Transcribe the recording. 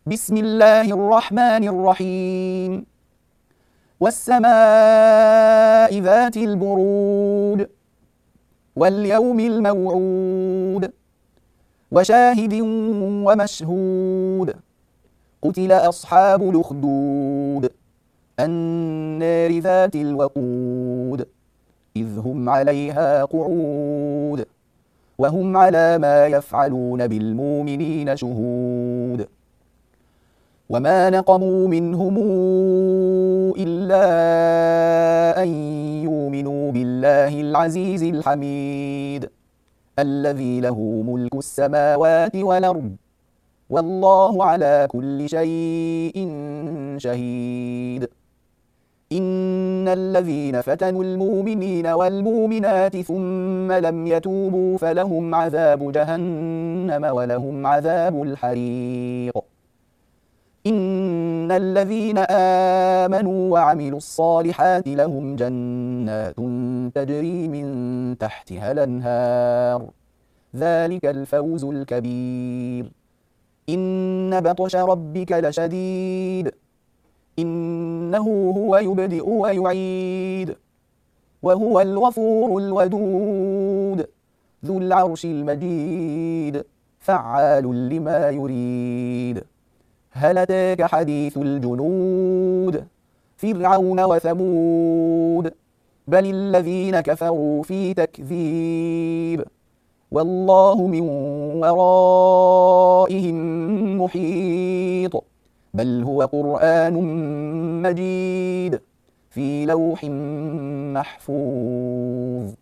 بسم الله الرحمن الرحيم والسماء ذات البرود واليوم الموعود وشاهد ومشهود قتل أصحاب الأخدود النار ذات الوقود إذ هم عليها قعود وهم على ما يفعلون بالمؤمنين شهود وما نقموا منهم إلا أن يؤمنوا بالله العزيز الحميد الذي له ملك السماوات والأرض والله على كل شيء شهيد إن الذين فتنوا المؤمنين والمؤمنات ثم لم يتوبوا فلهم عذاب جهنم ولهم عذاب الحريق إن الذين آمنوا وعملوا الصالحات لهم جنات تجري من تحتها الأنهار ذلك الفوز الكبير إن بطش ربك لشديد إنه هو يبدئ ويعيد وهو الغفور الودود ذو العرش المجيد فعال لما يريد هل أتاك حديث الجنود فرعون وثمود بل الذين كفروا في تكذيب والله من ورائهم محيط بل هو قرآن مجيد في لوح محفوظ